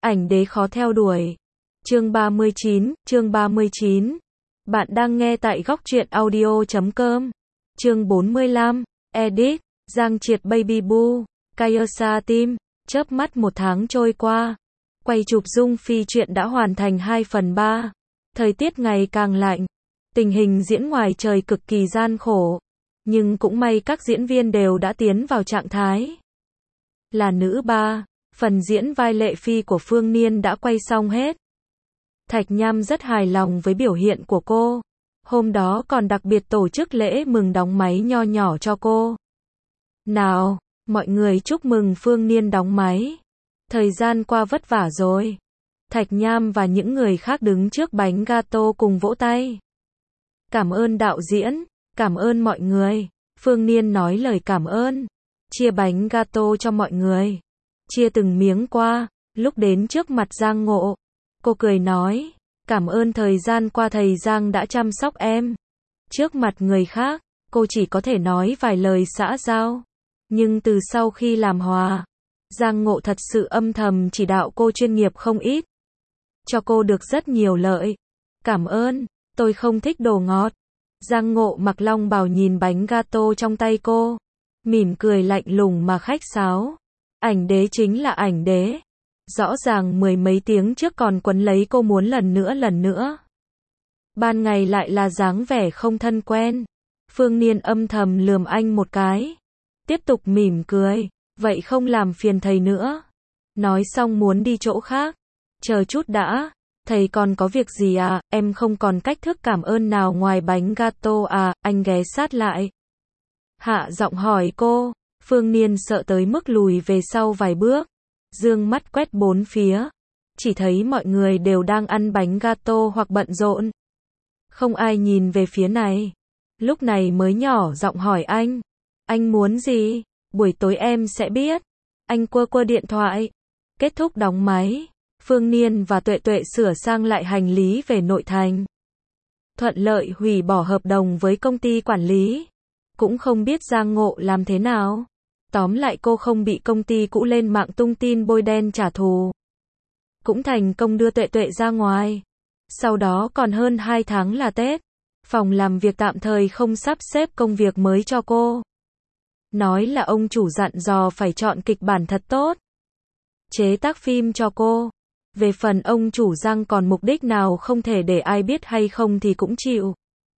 Ảnh đế khó theo đuổi. Chương 39. Bạn đang nghe tại góc truyện audio.com. Chương 45. Edit. Giang Triệt Baby Boo. Kaysa Team. Chớp mắt 1 tháng trôi qua. Quay chụp Dung Phi truyện đã hoàn thành 2/3. Thời tiết ngày càng lạnh. Tình hình diễn ngoài trời cực kỳ gian khổ. Nhưng cũng may các diễn viên đều đã tiến vào trạng thái. Là nữ ba. Phần diễn vai Lệ Phi của Phương Niên đã quay xong hết. Thạch Nham rất hài lòng với biểu hiện của cô. Hôm đó còn đặc biệt tổ chức lễ mừng đóng máy nho nhỏ cho cô. Nào, mọi người chúc mừng Phương Niên đóng máy. Thời gian qua vất vả rồi. Thạch Nham và những người khác đứng trước bánh gato cùng vỗ tay. Cảm ơn đạo diễn, cảm ơn mọi người. Phương Niên nói lời cảm ơn. Chia bánh gato cho mọi người. Chia từng miếng qua, lúc đến trước mặt Giang Ngộ. Cô cười nói, cảm ơn thời gian qua thầy Giang đã chăm sóc em. Trước mặt người khác, cô chỉ có thể nói vài lời xã giao. Nhưng từ sau khi làm hòa, Giang Ngộ thật sự âm thầm chỉ đạo cô chuyên nghiệp không ít. Cho cô được rất nhiều lợi. Cảm ơn, tôi không thích đồ ngọt. Giang Ngộ mặc long bào nhìn bánh gato trong tay cô. Mỉm cười lạnh lùng mà khách sáo. Ảnh đế chính là ảnh đế. Rõ ràng 10 mấy tiếng trước còn quấn lấy cô muốn lần nữa. Ban ngày lại là dáng vẻ không thân quen. Phương Niên âm thầm lườm anh một cái. Tiếp tục mỉm cười. Vậy không làm phiền thầy nữa. Nói xong muốn đi chỗ khác. Chờ chút đã. Thầy còn có việc gì à? Em không còn cách thức cảm ơn nào ngoài bánh gato à? Anh ghé sát lại. Hạ giọng hỏi cô. Phương Niên sợ tới mức lùi về sau vài bước. Dương mắt quét bốn phía. Chỉ thấy mọi người đều đang ăn bánh gato hoặc bận rộn. Không ai nhìn về phía này. Lúc này mới nhỏ giọng hỏi anh. Anh muốn gì? Buổi tối em sẽ biết. Anh quơ điện thoại. Kết thúc đóng máy. Phương Niên và Tuệ Tuệ sửa sang lại hành lý về nội thành. Thuận lợi hủy bỏ hợp đồng với công ty quản lý. Cũng không biết Giang Ngộ làm thế nào. Tóm lại cô không bị công ty cũ lên mạng tung tin bôi đen trả thù. Cũng thành công đưa Tuệ Tuệ ra ngoài. Sau đó còn hơn 2 tháng là Tết. Phòng làm việc tạm thời không sắp xếp công việc mới cho cô. Nói là ông chủ dặn dò phải chọn kịch bản thật tốt. Chế tác phim cho cô. Về phần ông chủ Giang còn mục đích nào không thể để ai biết hay không thì cũng chịu.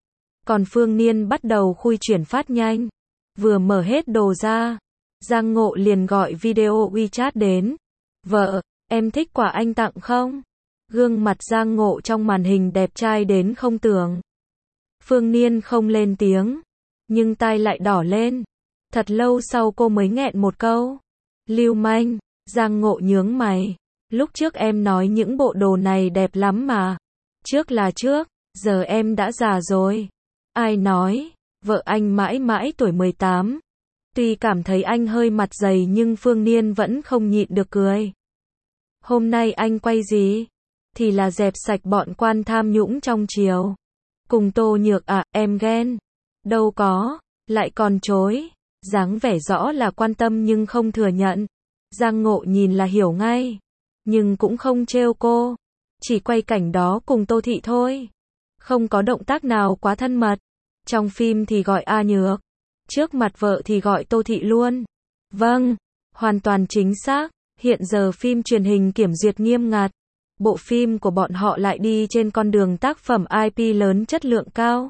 Còn Phương Niên bắt đầu khui chuyển phát nhanh. Vừa mở hết đồ ra. Giang Ngộ liền gọi video WeChat đến. Vợ, em thích quà anh tặng không? Gương mặt Giang Ngộ trong màn hình đẹp trai đến không tưởng. Phương Niên không lên tiếng. Nhưng tai lại đỏ lên. Thật lâu sau cô mới nghẹn một câu. Lưu manh. Giang Ngộ nhướng mày. Lúc trước em nói những bộ đồ này đẹp lắm mà. Trước là trước, giờ em đã già rồi. Ai nói? Vợ anh mãi mãi tuổi 18. Tuy cảm thấy anh hơi mặt dày nhưng Phương Niên vẫn không nhịn được cười. Hôm nay anh quay gì? Thì là dẹp sạch bọn quan tham nhũng trong triều. Cùng Tô Nhược à, em ghen. Đâu có, lại còn chối. Dáng vẻ rõ là quan tâm nhưng không thừa nhận. Giang Ngộ nhìn là hiểu ngay. Nhưng cũng không trêu cô. Chỉ quay cảnh đó cùng Tô Thị thôi. Không có động tác nào quá thân mật. Trong phim thì gọi A Nhược. Trước mặt vợ thì gọi Tô Thị luôn. Vâng, hoàn toàn chính xác. Hiện giờ phim truyền hình kiểm duyệt nghiêm ngặt. Bộ phim của bọn họ lại đi trên con đường tác phẩm IP lớn chất lượng cao.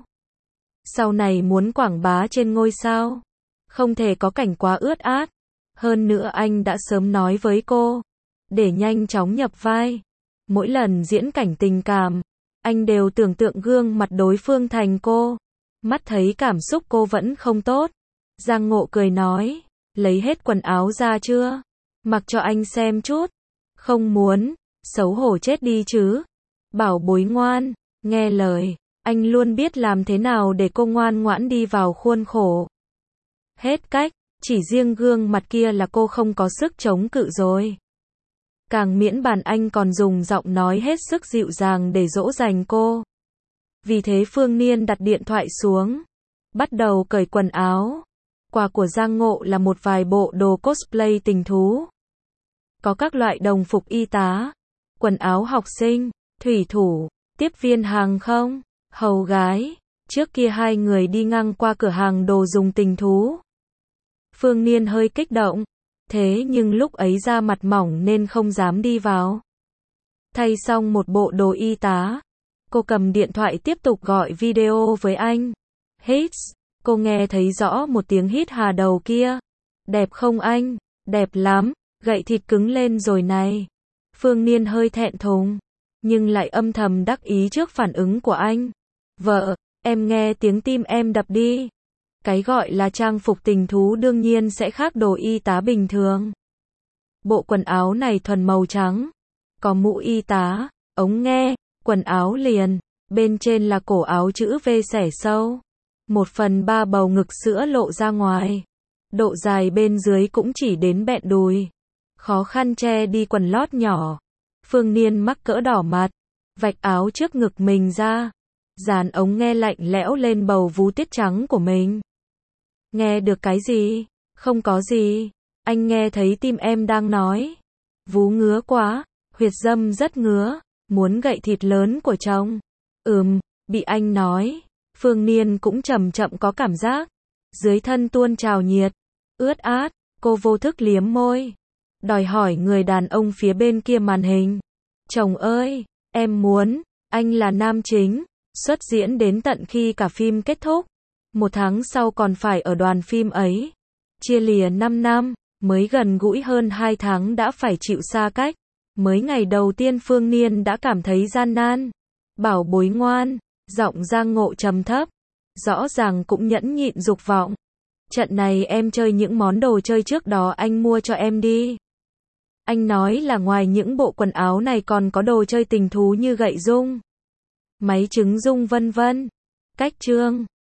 Sau này muốn quảng bá trên ngôi sao. Không thể có cảnh quá ướt át. Hơn nữa anh đã sớm nói với cô. Để nhanh chóng nhập vai. Mỗi lần diễn cảnh tình cảm. Anh đều tưởng tượng gương mặt đối phương thành cô. Mắt thấy cảm xúc cô vẫn không tốt. Giang Ngộ cười nói. Lấy hết quần áo ra chưa? Mặc cho anh xem chút. Không muốn. Xấu hổ chết đi chứ. Bảo bối ngoan. Nghe lời. Anh luôn biết làm thế nào để cô ngoan ngoãn đi vào khuôn khổ. Hết cách. Chỉ riêng gương mặt kia là cô không có sức chống cự rồi. Càng miễn bàn anh còn dùng giọng nói hết sức dịu dàng để dỗ dành cô. Vì thế Phương Niên đặt điện thoại xuống. Bắt đầu cởi quần áo. Quà của Giang Ngộ là một vài bộ đồ cosplay tình thú. Có các loại đồng phục y tá. quần áo học sinh, thủy thủ, tiếp viên hàng không, hầu gái. Trước kia hai người đi ngang qua cửa hàng đồ dùng tình thú. Phương Niên hơi kích động, thế nhưng lúc ấy da mặt mỏng nên không dám đi vào. Thay xong một bộ đồ y tá, cô cầm điện thoại tiếp tục gọi video với anh. Hits, cô nghe thấy rõ một tiếng hít hà đầu kia. Đẹp không anh? Đẹp lắm, gậy thịt cứng lên rồi này. Phương Niên hơi thẹn thùng, nhưng lại âm thầm đắc ý trước phản ứng của anh. Vợ, em nghe tiếng tim em đập đi. Cái gọi là trang phục tình thú đương nhiên sẽ khác đồ y tá bình thường. Bộ quần áo này thuần màu trắng, có mũ y tá, ống nghe, quần áo liền, bên trên là cổ áo chữ V xẻ sâu. 1/3 bầu ngực sữa lộ ra ngoài. Độ dài bên dưới cũng chỉ đến bẹn đùi. Khó khăn che đi quần lót nhỏ. Phương Niên mắc cỡ đỏ mặt, vạch áo trước ngực mình ra, dàn ống nghe lạnh lẽo lên bầu vú tiết trắng của mình. Nghe được cái gì? Không có gì. Anh nghe thấy tim em đang nói. Vú ngứa quá, huyệt dâm rất ngứa, muốn gậy thịt lớn của chồng. Bị anh nói. Phương Niên cũng chậm chậm có cảm giác. Dưới thân tuôn trào nhiệt, ướt át, cô vô thức liếm môi. Đòi hỏi người đàn ông phía bên kia màn hình. Chồng ơi, em muốn, anh là nam chính, xuất diễn đến tận khi cả phim kết thúc. 1 tháng sau còn phải ở đoàn phim ấy. Chia lìa 5 năm, mới gần gũi hơn 2 tháng đã phải chịu xa cách. Mới ngày đầu tiên Phương Niên đã cảm thấy gian nan. Bảo bối ngoan, giọng Giang Ngộ trầm thấp, rõ ràng cũng nhẫn nhịn dục vọng. Trận này em chơi những món đồ chơi trước đó anh mua cho em đi. Anh nói là ngoài những bộ quần áo này còn có đồ chơi tình thú như gậy rung, máy trứng rung vân vân. Cách chương